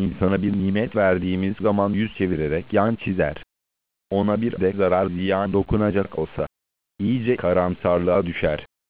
insana bir nimet verdiğimiz zaman yüz çevirerek yan çizer. Ona bir de zarar ziyan dokunacak olsa iyice karamsarlığa düşer.